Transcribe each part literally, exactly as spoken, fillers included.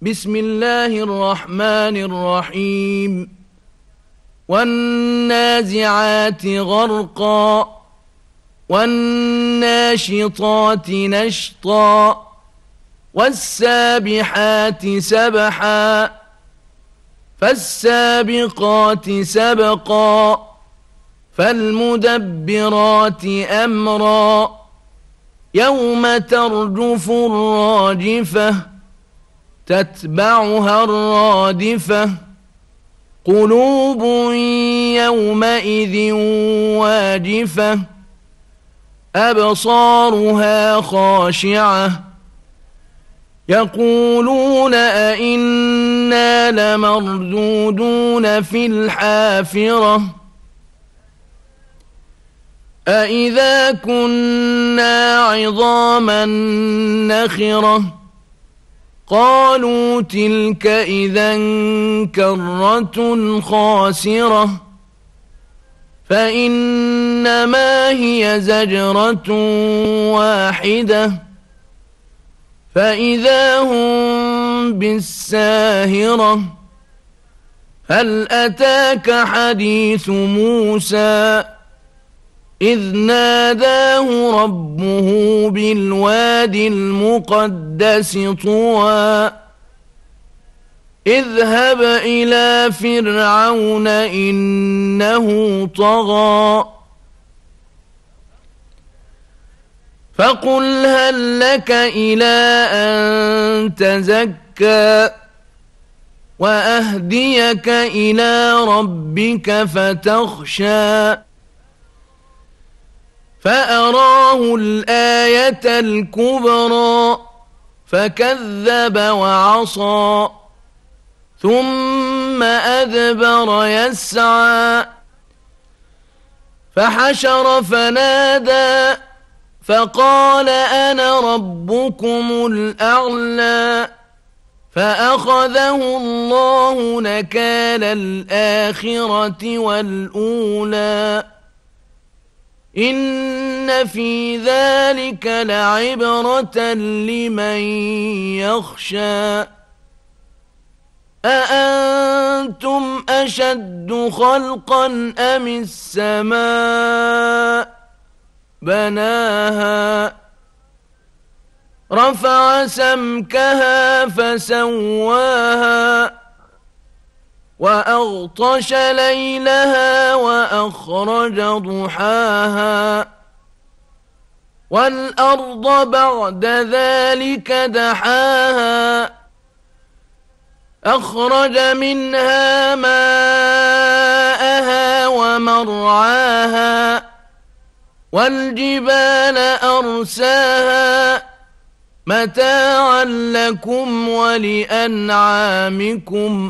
بسم الله الرحمن الرحيم والنازعات غرقا والناشطات نشطا والسابحات سبحا فالسابقات سبقا فالمدبرات أمرا يوم ترجف الراجفة تتبعها الرادفة قلوب يومئذ واجفة أبصارها خاشعة يقولون أئنا لمردودون في الحافرة أئذا كنا عظاما نخرة قالوا تلك إذا كرة خاسرة فإنما هي زجرة واحدة فإذا هم بالساهرة هل أتاك حديث موسى إذ ناداه ربه بالواد المقدس طوى اذهب إلى فرعون إنه طغى فقل هل لك إلى أن تزكى وأهديك إلى ربك فتخشى فأراه الآية الكبرى فكذب وعصى ثم أدبر يسعى فحشر فنادى فقال أنا ربكم الأعلى فأخذه الله نكال الآخرة والأولى إن في ذلك لعبرة لمن يخشى أأنتم أشد خلقا أم السماء بناها رفع سمكها فسواها وأغطش ليلها وأخرج ضحاها والأرض بعد ذلك دحاها أخرج منها ماءها ومرعاها والجبال أرساها متاعا لكم ولأنعامكم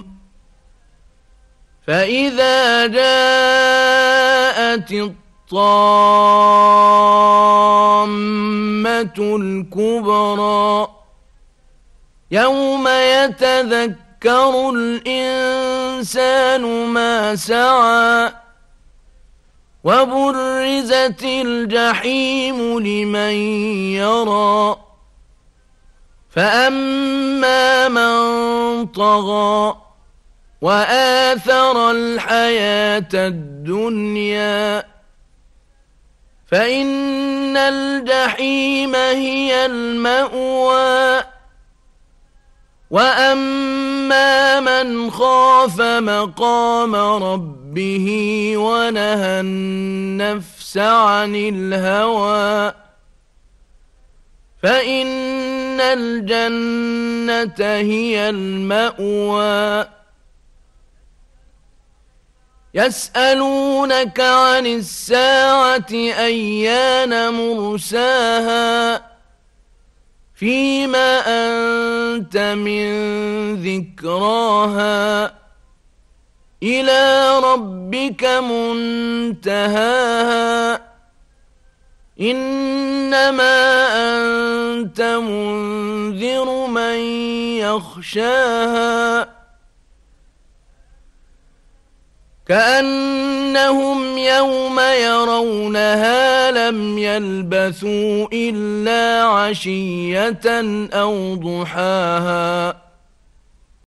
فإذا جاءت الطامة الكبرى يوم يتذكر الإنسان ما سعى وبرزت الجحيم لمن يرى فأما من طغى وآثر الحياة الدنيا فإن الجحيم هي المأوى وأما من خاف مقام ربه ونهى النفس عن الهوى فإن الجنة هي المأوى يسألونك عن الساعة أيان مرساها فيما أنت من ذكراها إلى ربك منتهاها إنما أنت منذر من يخشاها كأنهم يوم يرونها لم يلبثوا إلا عشية أو ضحاها